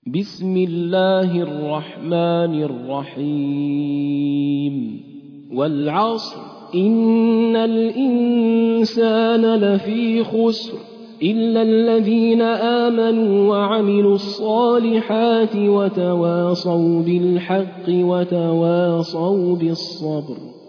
بسم الله الرحمن الرحيم والعصر إن الإنسان لفي خسر إلا الذين آمنوا وعملوا الصالحات وتواصوا بالحق وتواصوا بالصبر